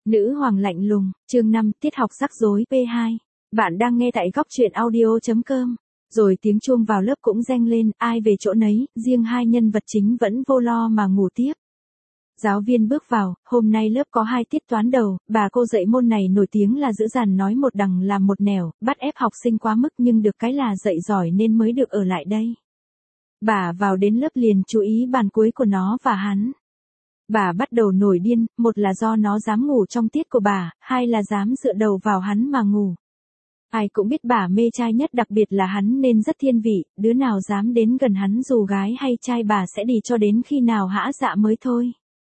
Nữ hoàng lạnh lùng, chương 5, tiết học rắc rối P2. Bạn đang nghe tại góc truyện audio.com. Rồi tiếng chuông vào lớp cũng reng lên, ai về chỗ nấy, riêng hai nhân vật chính vẫn vô lo mà ngủ tiếp. Giáo viên bước vào, hôm nay lớp có 2 tiết toán đầu, bà cô dạy môn này nổi tiếng là giữ dàn nói một đằng làm một nẻo, bắt ép học sinh quá mức nhưng được cái là dạy giỏi nên mới được ở lại đây. Bà vào đến lớp liền chú ý bàn cuối của nó và hắn. Bà bắt đầu nổi điên, một là do nó dám ngủ trong tiết của bà, hai là dám dựa đầu vào hắn mà ngủ. Ai cũng biết bà mê trai nhất, đặc biệt là hắn nên rất thiên vị, đứa nào dám đến gần hắn dù gái hay trai bà sẽ đi cho đến khi nào hã dạ mới thôi.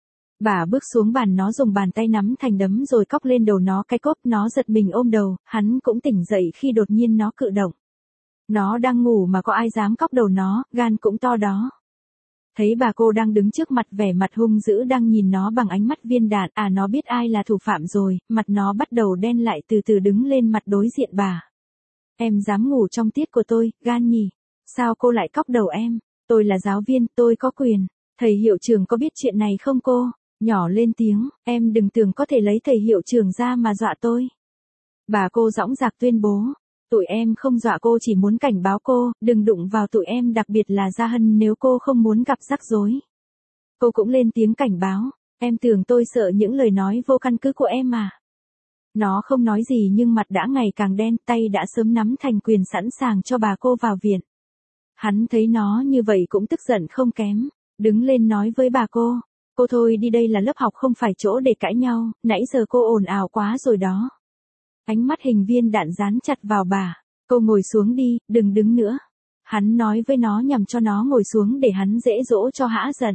Bà bước xuống bàn, nó dùng bàn tay nắm thành đấm rồi cóc lên đầu nó cái cốp, nó giật mình ôm đầu, hắn cũng tỉnh dậy khi đột nhiên nó cự động. Nó đang ngủ mà có ai dám cóc đầu nó, gan cũng to đó. Thấy bà cô đang đứng trước mặt vẻ mặt hung dữ đang nhìn nó bằng ánh mắt viên đạn, nó biết ai là thủ phạm rồi, mặt nó bắt đầu đen lại, từ từ đứng lên mặt đối diện bà. Em dám ngủ trong tiết của tôi, gan nhỉ? Sao cô lại cóc đầu em? Tôi là giáo viên, tôi có quyền. Thầy hiệu trưởng có biết chuyện này không cô? Nhỏ lên tiếng, em đừng tưởng có thể lấy thầy hiệu trưởng ra mà dọa tôi. Bà cô dõng dạc tuyên bố. Tụi em không dọa cô, chỉ muốn cảnh báo cô, đừng đụng vào tụi em, đặc biệt là Gia Hân nếu cô không muốn gặp rắc rối. Cô cũng lên tiếng cảnh báo, em tưởng tôi sợ những lời nói vô căn cứ của em à. Nó không nói gì nhưng mặt đã ngày càng đen, tay đã sớm nắm thành quyền sẵn sàng cho bà cô vào viện. Hắn thấy nó như vậy cũng tức giận không kém, đứng lên nói với bà cô thôi đi, đây là lớp học không phải chỗ để cãi nhau, nãy giờ cô ồn ào quá rồi đó. Ánh mắt hình viên đạn dán chặt vào bà. Cô ngồi xuống đi, đừng đứng nữa. Hắn nói với nó nhằm cho nó ngồi xuống để hắn dễ dỗ cho hã giận.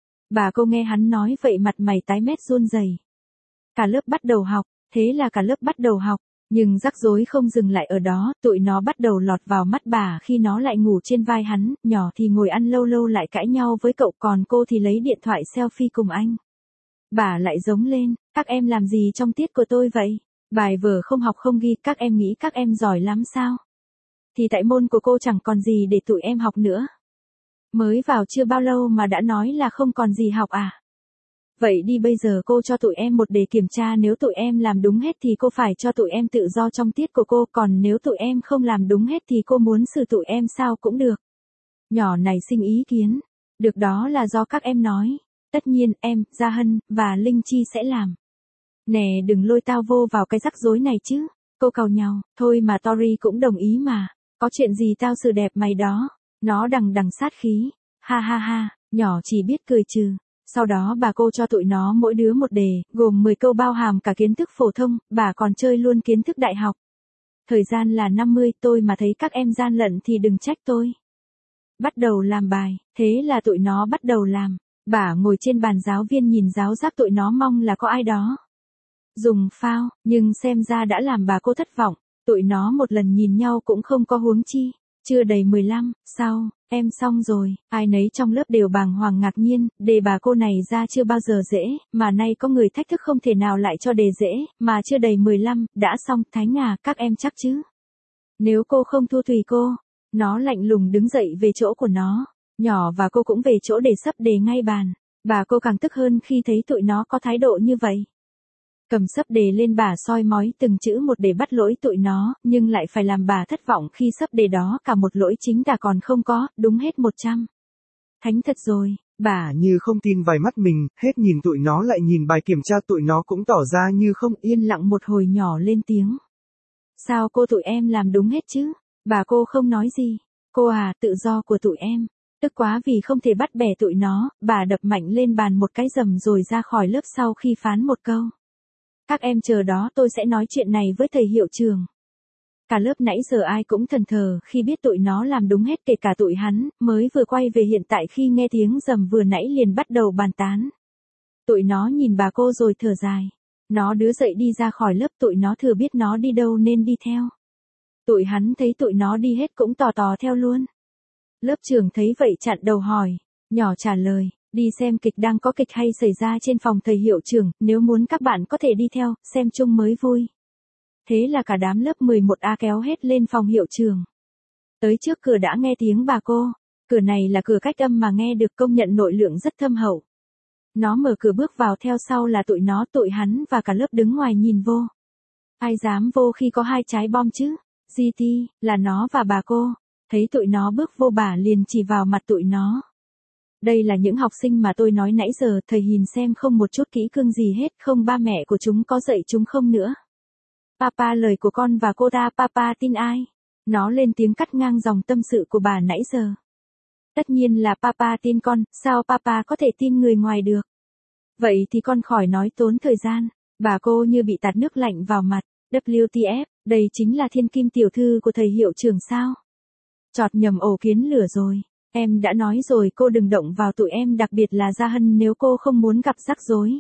Bà cô nghe hắn nói vậy mặt mày tái mét run rẩy. Cả lớp bắt đầu học, thế là cả lớp bắt đầu học. Nhưng rắc rối không dừng lại ở đó, tụi nó bắt đầu lọt vào mắt bà khi nó lại ngủ trên vai hắn, nhỏ thì ngồi ăn, lâu lâu lại cãi nhau với cậu, còn cô thì lấy điện thoại selfie cùng anh. Bà lại giống lên, các em làm gì trong tiết của tôi vậy? Bài vở không học không ghi, các em nghĩ các em giỏi lắm sao? Thì tại môn của cô chẳng còn gì để tụi em học nữa. Mới vào chưa bao lâu mà đã nói là không còn gì học à? Vậy đi, bây giờ cô cho tụi em một đề kiểm tra, nếu tụi em làm đúng hết thì cô phải cho tụi em tự do trong tiết của cô, còn nếu tụi em không làm đúng hết thì cô muốn xử tụi em sao cũng được. Nhỏ này sinh ý kiến. Được, đó là do các em nói. Tất nhiên em, Gia Hân, và Linh Chi sẽ làm. Nè, đừng lôi tao vô vào cái rắc rối này chứ. Cô càu nhau, thôi mà Tori cũng đồng ý mà. Có chuyện gì tao xử đẹp mày đó. Nó đằng đằng sát khí. Ha ha ha, nhỏ chỉ biết cười trừ. Sau đó bà cô cho tụi nó mỗi đứa một đề, gồm 10 câu bao hàm cả kiến thức phổ thông, bà còn chơi luôn kiến thức đại học. Thời gian là 50, tôi mà thấy các em gian lận thì đừng trách tôi. Bắt đầu làm bài, thế là tụi nó bắt đầu làm. Bà ngồi trên bàn, giáo viên nhìn giáo giác, tụi nó mong là có ai đó dùng phao, nhưng xem ra đã làm bà cô thất vọng. Tụi nó một lần nhìn nhau cũng không có huống chi. Chưa đầy 15, sau, em xong rồi, ai nấy trong lớp đều bàng hoàng ngạc nhiên, đề bà cô này ra chưa bao giờ dễ, mà nay có người thách thức không thể nào lại cho đề dễ, mà chưa đầy 15, đã xong, Thánh à, các em chắc chứ? Nếu cô không thua tùy cô. Nó lạnh lùng đứng dậy về chỗ của nó, nhỏ và cô cũng về chỗ để sấp đề ngay bàn. Bà cô càng tức hơn khi thấy tụi nó có thái độ như vậy. Cầm sấp đề lên, bà soi mói từng chữ một để bắt lỗi tụi nó, nhưng lại phải làm bà thất vọng khi sấp đề đó cả một lỗi chính tả còn không có, đúng hết 100. Thánh thật rồi, bà như không tin vài mắt mình, hết nhìn tụi nó lại nhìn bài kiểm tra, tụi nó cũng tỏ ra như không. Yên lặng một hồi, nhỏ lên tiếng. Sao cô, tụi em làm đúng hết chứ? Bà cô không nói gì. Cô à, tự do của tụi em. Tức quá vì không thể bắt bẻ tụi nó, bà đập mạnh lên bàn một cái rầm rồi ra khỏi lớp sau khi phán một câu. Các em chờ đó, tôi sẽ nói chuyện này với thầy hiệu trưởng. Cả lớp nãy giờ ai cũng thẫn thờ khi biết tụi nó làm đúng hết, kể cả tụi hắn, mới vừa quay về hiện tại khi nghe tiếng rầm vừa nãy liền bắt đầu bàn tán. Tụi nó nhìn bà cô rồi thở dài. Nó đứng dậy đi ra khỏi lớp, tụi nó thừa biết nó đi đâu nên đi theo. Tụi hắn thấy tụi nó đi hết cũng tò tò theo luôn. Lớp trưởng thấy vậy chặn đầu hỏi. Nhỏ trả lời, đi xem kịch, đang có kịch hay xảy ra trên phòng thầy hiệu trưởng, nếu muốn các bạn có thể đi theo, xem chung mới vui. Thế là cả đám lớp 11A kéo hết lên phòng hiệu trưởng. Tới trước cửa đã nghe tiếng bà cô. Cửa này là cửa cách âm mà nghe được, công nhận nội lượng rất thâm hậu. Nó mở cửa bước vào, theo sau là tụi hắn và cả lớp đứng ngoài nhìn vô. Ai dám vô khi có 2 trái bom chứ? GT, là nó và bà cô. Thấy tụi nó bước vô, bà liền chỉ vào mặt tụi nó. Đây là những học sinh mà tôi nói nãy giờ, thầy nhìn xem không một chút kỹ cương gì hết, không ba mẹ của chúng có dạy chúng không nữa. Papa, lời của con và cô ta, papa tin ai? Nó lên tiếng cắt ngang dòng tâm sự của bà nãy giờ. Tất nhiên là papa tin con, sao papa có thể tin người ngoài được? Vậy thì con khỏi nói tốn thời gian. Bà cô như bị tạt nước lạnh vào mặt. WTF, đây chính là thiên kim tiểu thư của thầy hiệu trưởng sao? Chọt nhầm ổ kiến lửa rồi. Em đã nói rồi, cô đừng động vào tụi em, đặc biệt là Gia Hân, nếu cô không muốn gặp rắc rối.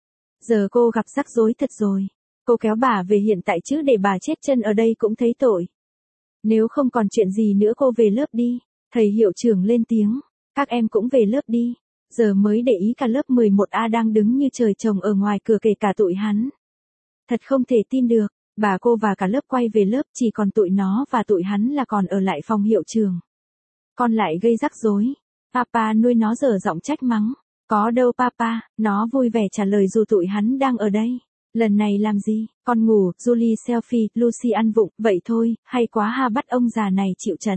Giờ cô gặp rắc rối thật rồi. Cô kéo bà về hiện tại chứ, để bà chết chân ở đây cũng thấy tội. Nếu không còn chuyện gì nữa cô về lớp đi. Thầy hiệu trưởng lên tiếng. Các em cũng về lớp đi. Giờ mới để ý cả lớp 11A đang đứng như trời trồng ở ngoài cửa, kể cả tụi hắn. Thật không thể tin được. Bà cô và cả lớp quay về lớp, chỉ còn tụi nó và tụi hắn là còn ở lại phòng hiệu trưởng. Con lại gây rắc rối. Papa nuôi nó dở giọng trách mắng. Có đâu papa, nó vui vẻ trả lời, dù tụi hắn đang ở đây. Lần này làm gì, con ngủ, Julie selfie, Lucy ăn vụng, vậy thôi, hay quá ha, bắt ông già này chịu trận.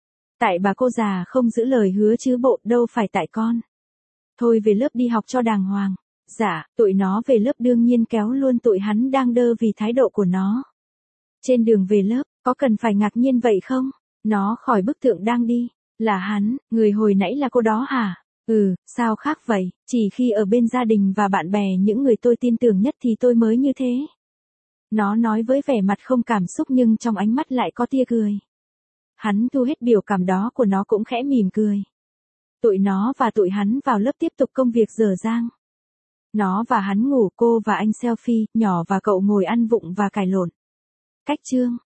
Tại bà cô già không giữ lời hứa chứ bộ, đâu phải tại con. Thôi về lớp đi học cho đàng hoàng. Dạ, tụi nó về lớp đương nhiên kéo luôn tụi hắn đang đơ vì thái độ của nó. Trên đường về lớp, có cần phải ngạc nhiên vậy không? Nó khỏi bức tượng đang đi. Là hắn, người hồi nãy là cô đó hả? Sao khác vậy? Chỉ khi ở bên gia đình và bạn bè, những người tôi tin tưởng nhất thì tôi mới như thế. Nó nói với vẻ mặt không cảm xúc nhưng trong ánh mắt lại có tia cười. Hắn thu hết biểu cảm đó của nó cũng khẽ mỉm cười. Tụi nó và tụi hắn vào lớp tiếp tục công việc dở dang. Nó và hắn ngủ, cô và anh selfie, nhỏ và cậu ngồi ăn vụng và cải lộn. Cách chương